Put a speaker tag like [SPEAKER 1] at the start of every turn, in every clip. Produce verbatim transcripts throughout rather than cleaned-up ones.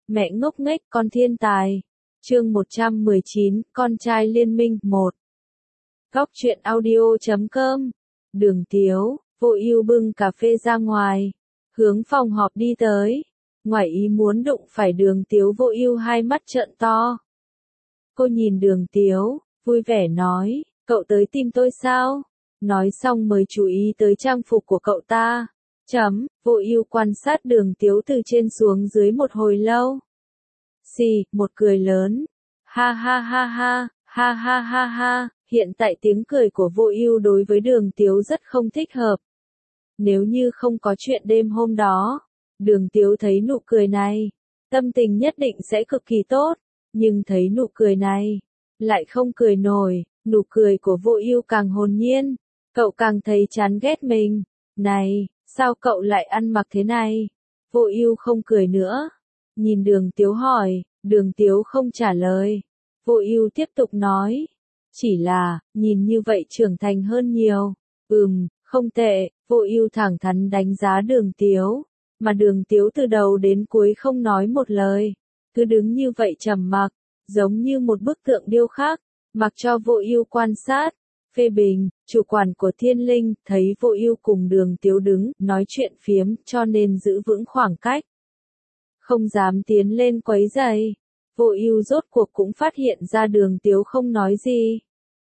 [SPEAKER 1] Mẹ ngốc nghếch con thiên tài. Chương một trăm mười chín, con trai liên minh, một. Góc truyện audio chấm com. Đường Tiếu, Vô Ưu bưng cà phê ra ngoài, hướng phòng họp đi tới. Ngoài ý muốn đụng phải Đường Tiếu, Vô Ưu hai mắt trợn to. Cô nhìn Đường Tiếu, vui vẻ nói, cậu tới tìm tôi sao? Nói xong mới chú ý tới trang phục của cậu ta. Chấm, Vô Ưu quan sát Đường Tiếu từ trên xuống dưới một hồi lâu. Xì, một cười lớn. Ha ha ha ha, ha ha ha ha, hiện tại tiếng cười của Vô Ưu đối với Đường Tiếu rất không thích hợp. Nếu như không có chuyện đêm hôm đó, Đường Tiếu thấy nụ cười này, tâm tình nhất định sẽ cực kỳ tốt, nhưng thấy nụ cười này, lại không cười nổi, nụ cười của Vô Ưu càng hồn nhiên, cậu càng thấy chán ghét mình. Này, sao cậu lại ăn mặc thế này? Vô Ưu không cười nữa, nhìn Đường Tiếu hỏi, Đường Tiếu không trả lời. Vô Ưu tiếp tục nói, chỉ là, nhìn như vậy trưởng thành hơn nhiều. Ừm, không tệ. Vô Ưu thẳng thắn đánh giá Đường Tiếu, mà Đường Tiếu từ đầu đến cuối không nói một lời, cứ đứng như vậy trầm mặc, giống như một bức tượng điêu khắc, mặc cho Vô Ưu quan sát, phê bình. Chủ quản của Thiên Linh thấy Vô Ưu cùng Đường Tiếu đứng nói chuyện phiếm, cho nên giữ vững khoảng cách, không dám tiến lên quấy rầy. Vô Ưu rốt cuộc cũng phát hiện ra Đường Tiếu không nói gì.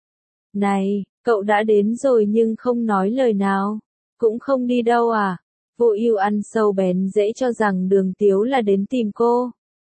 [SPEAKER 1] Này, cậu đã đến rồi nhưng không nói lời nào, cũng không đi đâu à? Vô Ưu ăn sâu bén rễ cho rằng Đường Tiếu là đến tìm cô.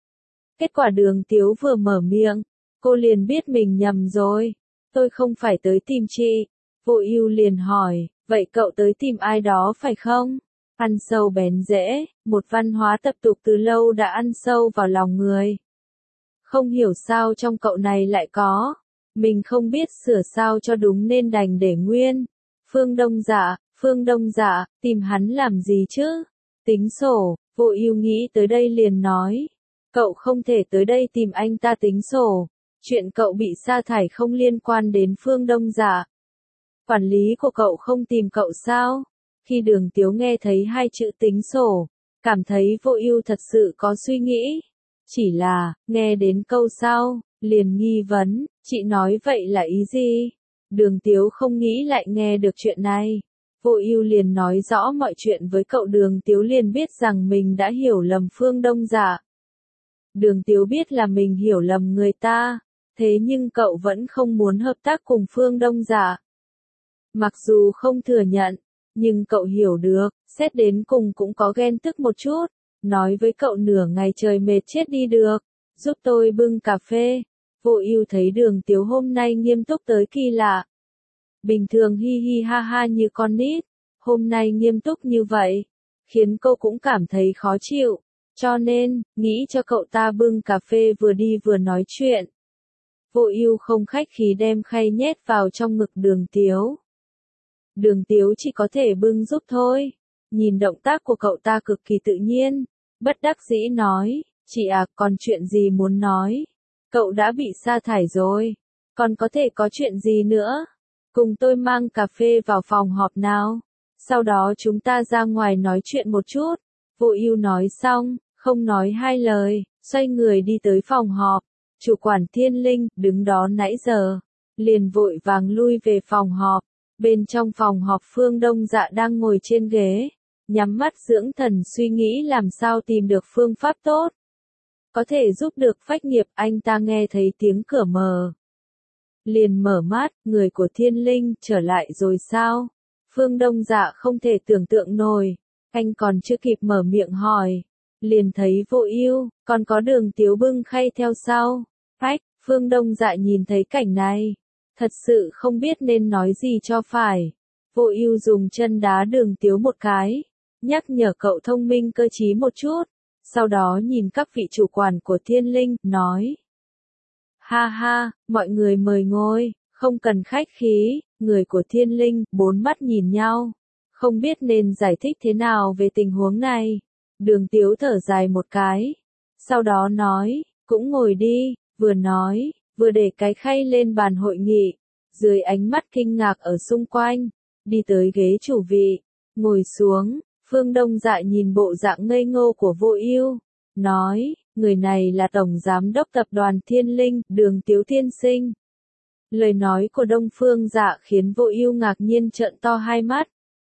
[SPEAKER 1] Kết quả Đường Tiếu vừa mở miệng, cô liền biết mình nhầm rồi. Tôi không phải tới tìm chị. Vô Ưu liền hỏi, vậy cậu tới tìm ai đó phải không? Ăn sâu bén rễ, một văn hóa tập tục từ lâu đã ăn sâu vào lòng người. Không hiểu sao trong cậu này lại có, mình không biết sửa sao cho đúng nên đành để nguyên. Phương Đông Dạ, Phương Đông Dạ, tìm hắn làm gì chứ? Tính sổ. Vô Ưu nghĩ tới đây liền nói, cậu không thể tới đây tìm anh ta tính sổ. Chuyện cậu bị sa thải không liên quan đến Phương Đông Dạ. Quản lý của cậu không tìm cậu sao? Khi Đường Tiếu nghe thấy hai chữ tính sổ, cảm thấy Vô Ưu thật sự có suy nghĩ. Chỉ là, nghe đến câu sau, liền nghi vấn, chị nói vậy là ý gì? Đường Tiếu không nghĩ lại nghe được chuyện này. Vô Ưu liền nói rõ mọi chuyện với cậu. Đường Tiếu liền biết rằng mình đã hiểu lầm Phương Đông Dạ. Đường Tiếu biết là mình hiểu lầm người ta, thế nhưng cậu vẫn không muốn hợp tác cùng Phương Đông Dạ. Mặc dù không thừa nhận, nhưng cậu hiểu được, xét đến cùng cũng có ghen tức một chút. Nói với cậu nửa ngày trời mệt chết đi được, giúp tôi bưng cà phê. Vô Ưu thấy Đường Tiếu hôm nay nghiêm túc tới kỳ lạ. Bình thường hi hi ha ha như con nít, hôm nay nghiêm túc như vậy, khiến cô cũng cảm thấy khó chịu, cho nên, nghĩ cho cậu ta bưng cà phê vừa đi vừa nói chuyện. Vô Ưu không khách khí đem khay nhét vào trong ngực Đường Tiếu. Đường Tiếu chỉ có thể bưng giúp thôi. Nhìn động tác của cậu ta cực kỳ tự nhiên, bất đắc dĩ nói, chị à, còn chuyện gì muốn nói? Cậu đã bị sa thải rồi, còn có thể có chuyện gì nữa? Cùng tôi mang cà phê vào phòng họp nào, sau đó chúng ta ra ngoài nói chuyện một chút. Vô Ưu nói xong, không nói hai lời, xoay người đi tới phòng họp. Chủ quản Thiên Linh, đứng đó nãy giờ, liền vội vàng lui về phòng họp. Bên trong phòng họp Phương Đông Dạ đang ngồi trên ghế, nhắm mắt dưỡng thần suy nghĩ làm sao tìm được phương pháp tốt, có thể giúp được phách nghiệp. Anh ta nghe thấy tiếng cửa mở, liền mở mắt. Người của Thiên Linh trở lại rồi sao? Phương Đông Dạ không thể tưởng tượng nổi, anh còn chưa kịp mở miệng hỏi, liền thấy Vô Ưu, còn có Đường Tiếu bưng khay theo sau. Phách, Phương Đông Dạ nhìn thấy cảnh này, thật sự không biết nên nói gì cho phải. Vô Ưu dùng chân đá Đường Tiếu một cái, nhắc nhở cậu thông minh cơ trí một chút, sau đó nhìn các vị chủ quản của Thiên Linh, nói. Ha ha, mọi người mời ngồi, không cần khách khí. Người của Thiên Linh, bốn mắt nhìn nhau, không biết nên giải thích thế nào về tình huống này. Đường Tiếu thở dài một cái, sau đó nói, cũng ngồi đi, vừa nói, vừa để cái khay lên bàn hội nghị. Dưới ánh mắt kinh ngạc ở xung quanh, đi tới ghế chủ vị, ngồi xuống. Phương Đông Dạ nhìn bộ dạng ngây ngô của Vô Ưu, nói, người này là Tổng Giám đốc Tập đoàn Thiên Linh, Đường Tiếu tiên sinh. Lời nói của Đông Phương Dạ khiến Vô Ưu ngạc nhiên trợn to hai mắt.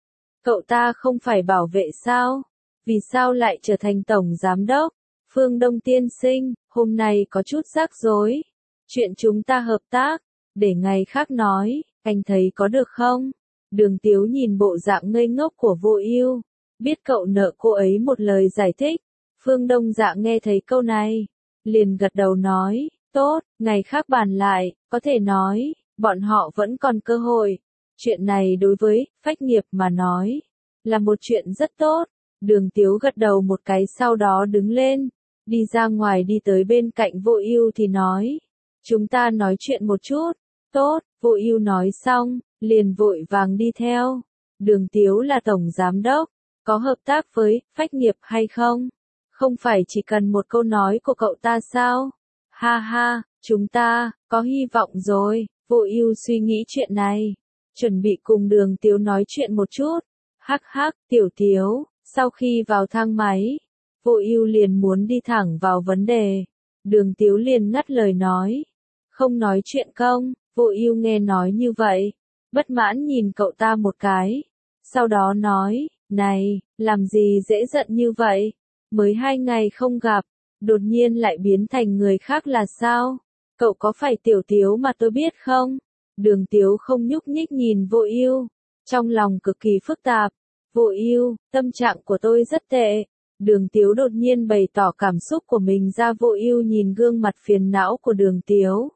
[SPEAKER 1] Cậu ta không phải bảo vệ sao? Vì sao lại trở thành Tổng Giám đốc? Phương Đông tiên sinh, hôm nay có chút rắc rối. Chuyện chúng ta hợp tác, để ngày khác nói, anh thấy có được không? Đường Tiếu nhìn bộ dạng ngây ngốc của Vô Ưu, biết cậu nợ cô ấy một lời giải thích. Phương Đông Dạ nghe thấy câu này, liền gật đầu nói, tốt, ngày khác bàn lại, có thể nói, bọn họ vẫn còn cơ hội. Chuyện này đối với Phách Nghiệp mà nói, là một chuyện rất tốt. Đường Tiếu gật đầu một cái sau đó đứng lên, đi ra ngoài đi tới bên cạnh Vô Ưu thì nói, chúng ta nói chuyện một chút. Tốt, Vô Ưu nói xong, liền vội vàng đi theo. Đường Tiếu là Tổng Giám đốc, có hợp tác với Phách Nghiệp hay không? Không phải chỉ cần một câu nói của cậu ta sao? Ha ha, chúng ta, có hy vọng rồi. Vô Ưu suy nghĩ chuyện này, chuẩn bị cùng Đường Tiếu nói chuyện một chút. Hắc hắc, Tiểu Tiếu, sau khi vào thang máy, Vô Ưu liền muốn đi thẳng vào vấn đề. Đường Tiếu liền ngắt lời nói, không nói chuyện công. Vô Ưu nghe nói như vậy, bất mãn nhìn cậu ta một cái, sau đó nói, này, làm gì dễ giận như vậy? Mới hai ngày không gặp, đột nhiên lại biến thành người khác là sao? Cậu có phải Tiểu Tiếu mà tôi biết không? Đường Tiếu không nhúc nhích nhìn Vô Ưu, trong lòng cực kỳ phức tạp. Vô Ưu, tâm trạng của tôi rất tệ. Đường Tiếu đột nhiên bày tỏ cảm xúc của mình ra. Vô Ưu nhìn gương mặt phiền não của Đường Tiếu,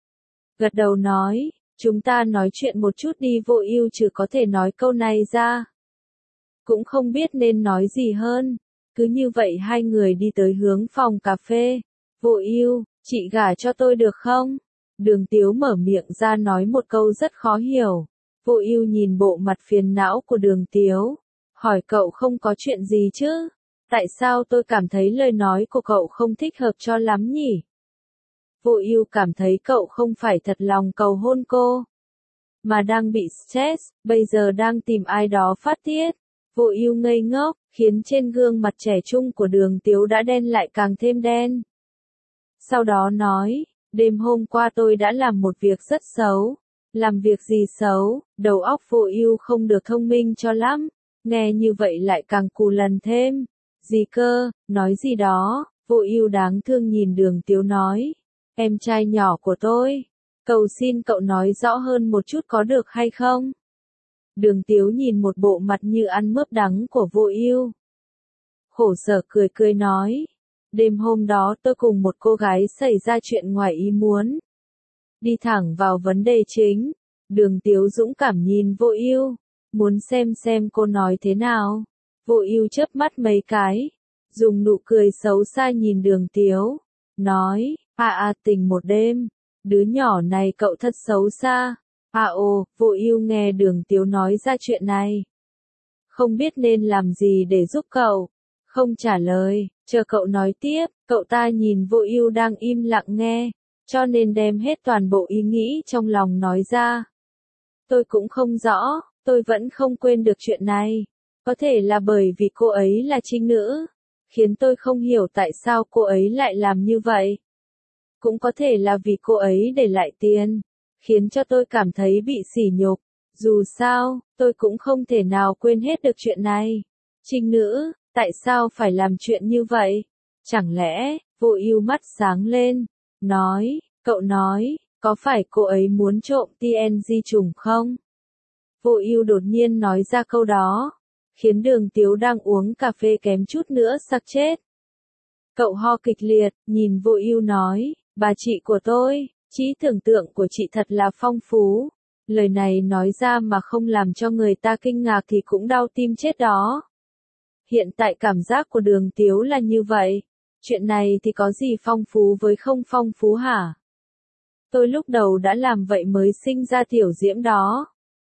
[SPEAKER 1] gật đầu nói, chúng ta nói chuyện một chút đi. Vô Ưu chỉ có thể nói câu này ra, cũng không biết nên nói gì hơn. Cứ như vậy hai người đi tới hướng phòng cà phê. Vô Ưu, chị gả cho tôi được không? Đường Tiếu mở miệng ra nói một câu rất khó hiểu. Vô Ưu nhìn bộ mặt phiền não của Đường Tiếu, hỏi cậu không có chuyện gì chứ? Tại sao tôi cảm thấy lời nói của cậu không thích hợp cho lắm nhỉ? Vô Ưu cảm thấy cậu không phải thật lòng cầu hôn cô, mà đang bị stress, bây giờ đang tìm ai đó phát tiết. Vô Ưu ngây ngốc, khiến trên gương mặt trẻ trung của Đường Tiếu đã đen lại càng thêm đen. Sau đó nói, đêm hôm qua tôi đã làm một việc rất xấu. Làm việc gì xấu? Đầu óc Vô Ưu không được thông minh cho lắm, nghe như vậy lại càng cù lần thêm. Gì cơ, nói gì đó? Vô Ưu đáng thương nhìn Đường Tiếu nói, em trai nhỏ của tôi, cầu xin cậu nói rõ hơn một chút có được hay không? Đường Tiếu nhìn một bộ mặt như ăn mướp đắng của Vô Ưu, khổ sở cười cười nói, đêm hôm đó tôi cùng một cô gái xảy ra chuyện ngoài ý muốn. Đi thẳng vào vấn đề chính, Đường Tiếu dũng cảm nhìn Vô Ưu, muốn xem xem cô nói thế nào. Vô Ưu chớp mắt mấy cái, dùng nụ cười xấu xa nhìn Đường Tiếu, nói, à à tình một đêm, đứa nhỏ này cậu thật xấu xa. À ồ, Vô Ưu nghe Đường Tiếu nói ra chuyện này, không biết nên làm gì để giúp cậu, không trả lời, chờ cậu nói tiếp. Cậu ta nhìn Vô Ưu đang im lặng nghe, cho nên đem hết toàn bộ ý nghĩ trong lòng nói ra. Tôi cũng không rõ, tôi vẫn không quên được chuyện này. Có thể là bởi vì cô ấy là trinh nữ, khiến tôi không hiểu tại sao cô ấy lại làm như vậy. Cũng có thể là vì cô ấy để lại tiền, khiến cho tôi cảm thấy bị sỉ nhục. Dù sao, tôi cũng không thể nào quên hết được chuyện này. Trinh nữ, tại sao phải làm chuyện như vậy? Chẳng lẽ, Vô Ưu mắt sáng lên, nói, cậu nói, có phải cô ấy muốn trộm tê en giê trùng không? Vô Ưu đột nhiên nói ra câu đó, khiến Đường Tiếu đang uống cà phê kém chút nữa sặc chết. Cậu ho kịch liệt, nhìn Vô Ưu nói, bà chị của tôi, trí tưởng tượng của chị thật là phong phú. Lời này nói ra mà không làm cho người ta kinh ngạc thì cũng đau tim chết đó. Hiện tại cảm giác của Đường Tiếu là như vậy. Chuyện này thì có gì phong phú với không phong phú hả? Tôi lúc đầu đã làm vậy mới sinh ra tiểu diễm đó.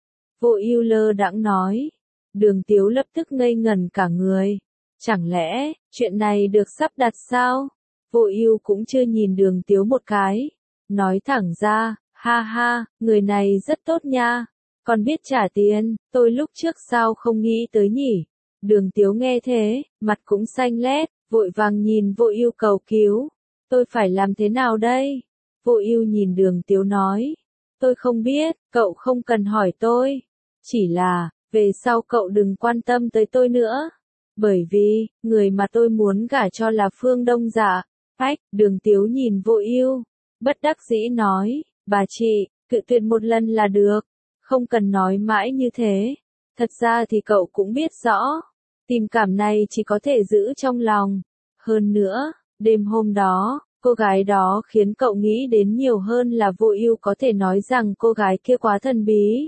[SPEAKER 1] Vô Ưu lơ đãng nói. Đường Tiếu lập tức ngây ngẩn cả người. Chẳng lẽ, chuyện này được sắp đặt sao? Vô Ưu cũng chưa nhìn Đường Tiếu một cái. Nói thẳng ra, ha ha, người này rất tốt nha. Còn biết trả tiền, tôi lúc trước sao không nghĩ tới nhỉ? Đường Tiếu nghe thế, mặt cũng xanh lét. vội vàng nhìn Vô Ưu cầu cứu. Tôi phải làm thế nào đây? Vô Ưu nhìn Đường Tiếu nói. Tôi không biết, cậu không cần hỏi tôi. Chỉ là, về sau cậu đừng quan tâm tới tôi nữa. Bởi vì, người mà tôi muốn gả cho là Phương Đông Dạ. Ách, Đường Tiếu nhìn Vô Ưu, bất đắc dĩ nói, bà chị, cự tuyệt một lần là được. Không cần nói mãi như thế. Thật ra thì cậu cũng biết rõ. Tình cảm này chỉ có thể giữ trong lòng. Hơn nữa, đêm hôm đó, cô gái đó khiến cậu nghĩ đến nhiều hơn là Vô Ưu có thể nói rằng cô gái kia quá thần bí.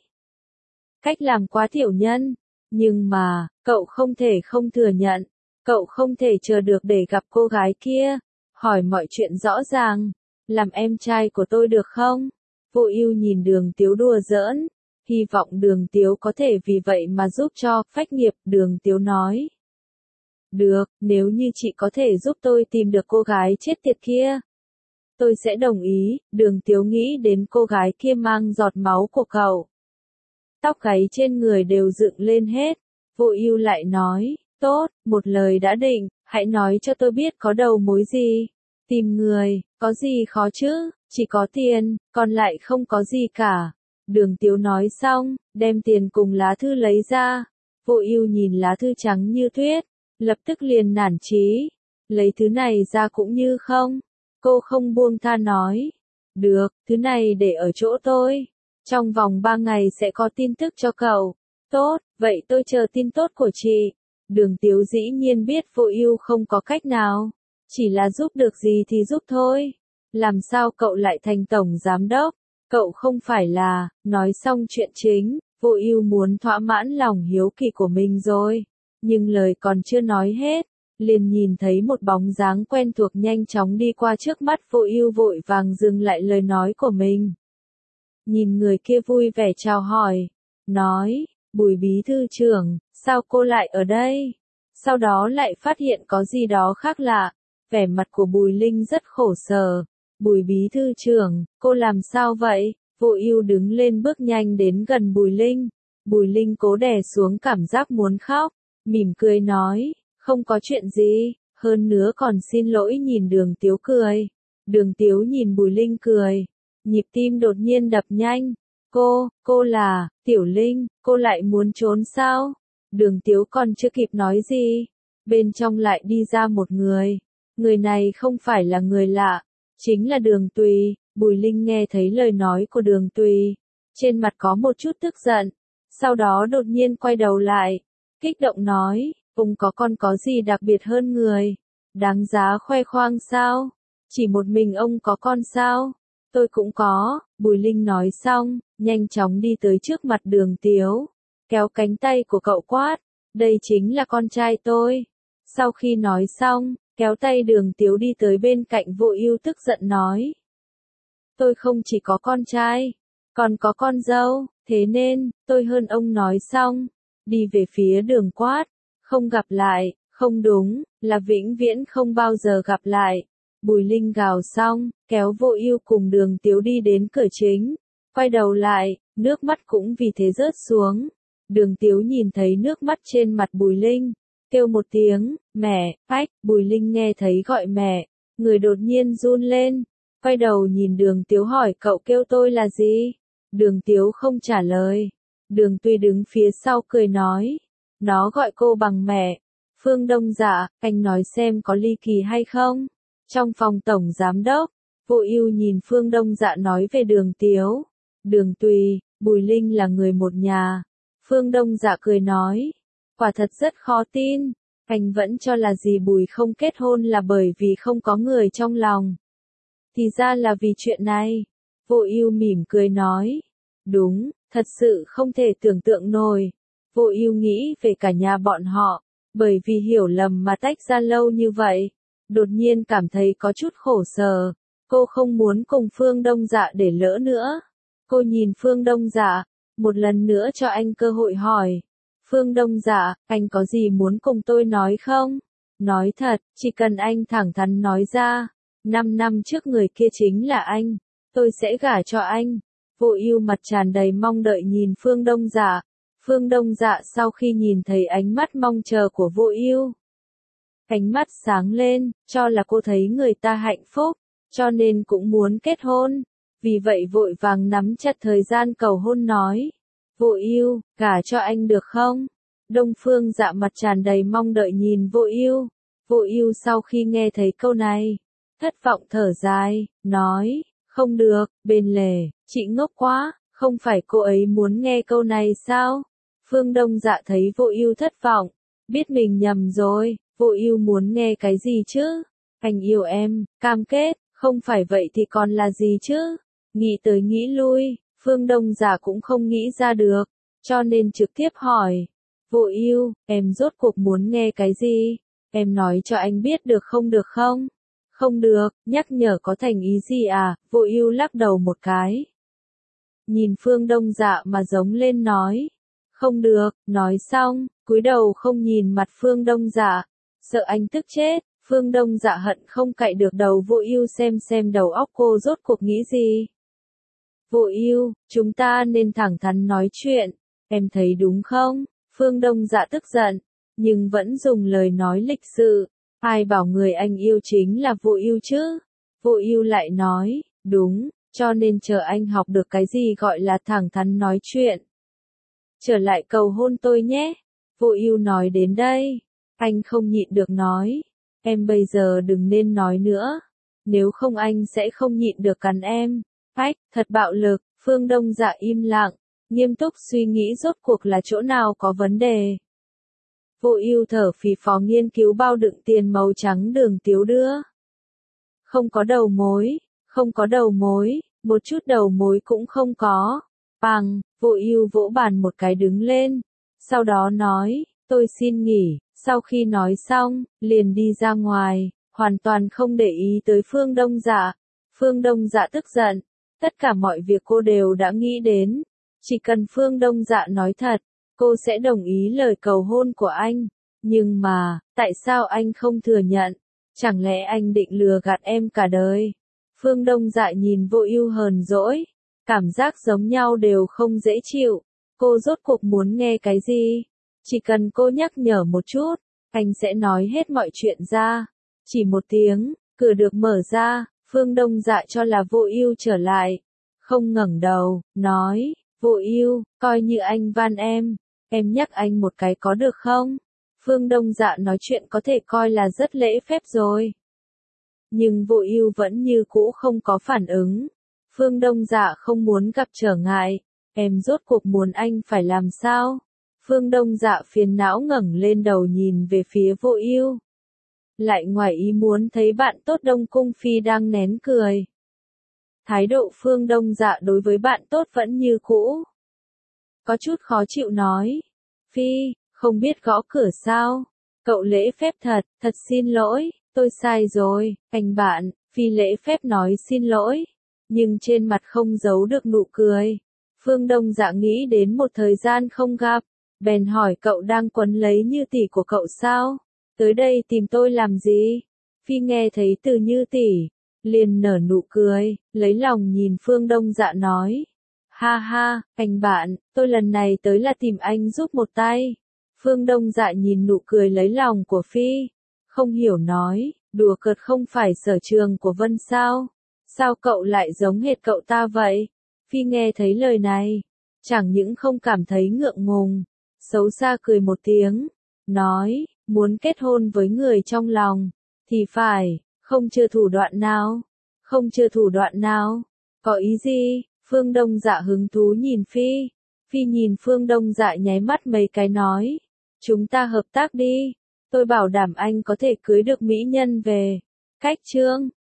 [SPEAKER 1] Cách làm quá tiểu nhân. Nhưng mà, cậu không thể không thừa nhận. Cậu không thể chờ được để gặp cô gái kia. Hỏi mọi chuyện rõ ràng. Làm em trai của tôi được không? Vô Ưu nhìn Đường Tiếu đùa giỡn. Hy vọng Đường Tiếu có thể vì vậy mà giúp cho, phách nghiệp, Đường Tiếu nói. Được, nếu như chị có thể giúp tôi tìm được cô gái chết tiệt kia. Tôi sẽ đồng ý, Đường Tiếu nghĩ đến cô gái kia mang giọt máu của cậu. Tóc gáy trên người đều dựng lên hết. Vô Ưu lại nói, tốt, một lời đã định, hãy nói cho tôi biết có đầu mối gì. Tìm người, có gì khó chứ, chỉ có tiền, còn lại không có gì cả. Đường Tiếu nói xong, đem tiền cùng lá thư lấy ra. Vô Ưu nhìn lá thư trắng như tuyết, lập tức liền nản chí. Lấy thứ này ra cũng như không. Cô không buông tha nói. Được, thứ này để ở chỗ tôi. Trong vòng ba ngày sẽ có tin tức cho cậu. Tốt, vậy tôi chờ tin tốt của chị. Đường Tiếu dĩ nhiên biết Vô Ưu không có cách nào. Chỉ là giúp được gì thì giúp thôi. Làm sao cậu lại thành tổng giám đốc? Cậu không phải là, nói xong chuyện chính, Vô Ưu muốn thỏa mãn lòng hiếu kỳ của mình rồi. Nhưng lời còn chưa nói hết, liền nhìn thấy một bóng dáng quen thuộc nhanh chóng đi qua trước mắt Vô Ưu, vội vàng dừng lại lời nói của mình. Nhìn người kia vui vẻ chào hỏi, nói, Bùi bí thư trưởng, sao cô lại ở đây? Sau đó lại phát hiện có gì đó khác lạ, vẻ mặt của Bùi Linh rất khổ sở. Bùi bí thư trưởng, cô làm sao vậy? Vô Ưu đứng lên bước nhanh đến gần Bùi Linh. Bùi Linh cố đè xuống cảm giác muốn khóc, mỉm cười nói, không có chuyện gì, hơn nữa còn xin lỗi nhìn Đường Tiếu cười. Đường Tiếu nhìn Bùi Linh cười, nhịp tim đột nhiên đập nhanh. Cô, cô là, Tiểu Linh, cô lại muốn trốn sao? Đường Tiếu còn chưa kịp nói gì, bên trong lại đi ra một người. Người này không phải là người lạ, chính là Đường Tùy. Bùi Linh nghe thấy lời nói của Đường Tùy, trên mặt có một chút tức giận, sau đó đột nhiên quay đầu lại, kích động nói, ông có con có gì đặc biệt hơn người, đáng giá khoe khoang sao? Chỉ một mình ông có con sao? Tôi cũng có. Bùi Linh nói xong, nhanh chóng đi tới trước mặt Đường Tiếu, kéo cánh tay của cậu quát, đây chính là con trai tôi. Sau khi nói xong, kéo tay Đường Tiếu đi tới bên cạnh Vô Ưu, tức giận nói, tôi không chỉ có con trai, còn có con dâu, thế nên, tôi hơn ông. Nói xong, đi về phía Đường quát, không gặp lại, không đúng, là vĩnh viễn không bao giờ gặp lại. Bùi Linh gào xong, kéo Vô Ưu cùng Đường Tiếu đi đến cửa chính, quay đầu lại, nước mắt cũng vì thế rớt xuống. Đường Tiếu nhìn thấy nước mắt trên mặt Bùi Linh, kêu một tiếng, mẹ, ách. Bùi Linh nghe thấy gọi mẹ, người đột nhiên run lên, quay đầu nhìn Đường Tiếu hỏi, cậu kêu tôi là gì? Đường Tiếu không trả lời. Đường Tùy đứng phía sau cười nói, nó gọi cô bằng mẹ. Phương Đông Dạ, anh nói xem có ly kỳ hay không? Trong phòng tổng giám đốc, Vô Ưu nhìn Phương Đông Dạ nói về Đường Tiếu. Đường Tùy, Bùi Linh là người một nhà. Phương Đông Dạ cười nói, quả thật rất khó tin, anh vẫn cho là dì Bùi không kết hôn là bởi vì không có người trong lòng. Thì ra là vì chuyện này. Vô Ưu mỉm cười nói, đúng, thật sự không thể tưởng tượng nổi. Vô Ưu nghĩ về cả nhà bọn họ, bởi vì hiểu lầm mà tách ra lâu như vậy, đột nhiên cảm thấy có chút khổ sở. Cô không muốn cùng Phương Đông Dạ để lỡ nữa. Cô nhìn Phương Đông Dạ, một lần nữa cho anh cơ hội hỏi, Phương Đông Dạ, anh có gì muốn cùng tôi nói không? Nói thật, chỉ cần anh thẳng thắn nói ra, năm năm trước người kia chính là anh, tôi sẽ gả cho anh. Vô Ưu mặt tràn đầy mong đợi nhìn Phương Đông Dạ. Phương Đông Dạ sau khi nhìn thấy ánh mắt mong chờ của Vô Ưu, Ánh mắt sáng lên, cho là cô thấy người ta hạnh phúc, cho nên cũng muốn kết hôn. Vì vậy vội vàng nắm chặt thời gian cầu hôn nói. Vô Ưu, gả cho anh được không? Đông Phương Dạ mặt tràn đầy mong đợi nhìn Vô Ưu. Vô Ưu sau khi nghe thấy câu này, thất vọng thở dài, nói, không được, bên lề, chị ngốc quá, không phải cô ấy muốn nghe câu này sao? Phương Đông Dạ thấy Vô Ưu thất vọng, biết mình nhầm rồi, Vô Ưu muốn nghe cái gì chứ? Anh yêu em, cam kết, không phải vậy thì còn là gì chứ? Nghĩ tới nghĩ lui, Phương Đông Dạ cũng không nghĩ ra được, cho nên trực tiếp hỏi. Vô Ưu, em rốt cuộc muốn nghe cái gì? Em nói cho anh biết được không được không? Không được, nhắc nhở có thành ý gì à? Vô Ưu lắc đầu một cái. Nhìn Phương Đông Dạ mà giống lên nói. Không được, nói xong, cúi đầu không nhìn mặt Phương Đông Dạ, sợ anh tức chết. Phương Đông Dạ hận không cạy được đầu Vô Ưu xem xem đầu óc cô rốt cuộc nghĩ gì. Vô Ưu, chúng ta nên thẳng thắn nói chuyện, em thấy đúng không? Phương Đông Dạ tức giận, nhưng vẫn dùng lời nói lịch sự. Ai bảo người anh yêu chính là Vô Ưu chứ? Vô Ưu lại nói, đúng, cho nên chờ anh học được cái gì gọi là thẳng thắn nói chuyện. Trở lại cầu hôn tôi nhé. Vô Ưu nói đến đây, anh không nhịn được nói, em bây giờ đừng nên nói nữa, nếu không anh sẽ không nhịn được cắn em. Ách, thật bạo lực. Phương Đông Dạ im lặng, nghiêm túc suy nghĩ rốt cuộc là chỗ nào có vấn đề. Vô Ưu thở phì phò nghiên cứu bao đựng tiền màu trắng đường tiếu đưa. Không có đầu mối, không có đầu mối, một chút đầu mối cũng không có. Bằng, Vô Ưu vỗ bàn một cái đứng lên, sau đó nói, tôi xin nghỉ. Sau khi nói xong, liền đi ra ngoài, hoàn toàn không để ý tới Phương Đông Dạ. Phương Đông Dạ tức giận, tất cả mọi việc cô đều đã nghĩ đến, chỉ cần Phương Đông Dạ nói thật, cô sẽ đồng ý lời cầu hôn của anh. Nhưng mà, tại sao anh không thừa nhận? Chẳng lẽ anh định lừa gạt em cả đời? Phương Đông Dạ nhìn Vô Ưu hờn dỗi, cảm giác giống nhau đều không dễ chịu. Cô rốt cuộc muốn nghe cái gì? Chỉ cần cô nhắc nhở một chút, anh sẽ nói hết mọi chuyện ra. Chỉ một tiếng, cửa được mở ra, Phương Đông Dạ cho là Vô Ưu trở lại, không ngẩng đầu, nói, Vô Ưu, coi như anh van em, em nhắc anh một cái có được không? Phương Đông Dạ nói chuyện có thể coi là rất lễ phép rồi. Nhưng Vô Ưu vẫn như cũ không có phản ứng. Phương Đông Dạ không muốn gặp trở ngại, em rốt cuộc muốn anh phải làm sao? Phương Đông Dạ phiền não ngẩng lên đầu nhìn về phía Vô Ưu. Lại ngoài ý muốn thấy bạn tốt Đông Cung Phi đang nén cười. Thái độ Phương Đông Dạ đối với bạn tốt vẫn như cũ. Có chút khó chịu nói. Phi, không biết gõ cửa sao? Cậu lễ phép thật, thật xin lỗi, tôi sai rồi, anh bạn. Phi lễ phép nói xin lỗi, nhưng trên mặt không giấu được nụ cười. Phương Đông Dạ nghĩ đến một thời gian không gặp, bèn hỏi cậu đang quấn lấy Như tỷ của cậu sao? Tới đây tìm tôi làm gì? Phi nghe thấy từ Như tỷ, liền nở nụ cười, lấy lòng nhìn Phương Đông Dạ nói. Ha ha, anh bạn, tôi lần này tới là tìm anh giúp một tay. Phương Đông Dạ nhìn nụ cười lấy lòng của Phi, không hiểu nói, đùa cợt không phải sở trường của Vân sao? Sao cậu lại giống hệt cậu ta vậy? Phi nghe thấy lời này, chẳng những không cảm thấy ngượng ngùng, xấu xa cười một tiếng, nói, muốn kết hôn với người trong lòng, thì phải, không chưa thủ đoạn nào, không chưa thủ đoạn nào, có ý gì? Phương Đông Dạ hứng thú nhìn Phi, Phi nhìn Phương Đông Dạ nháy mắt mấy cái nói, chúng ta hợp tác đi, tôi bảo đảm anh có thể cưới được mỹ nhân về. Cách chương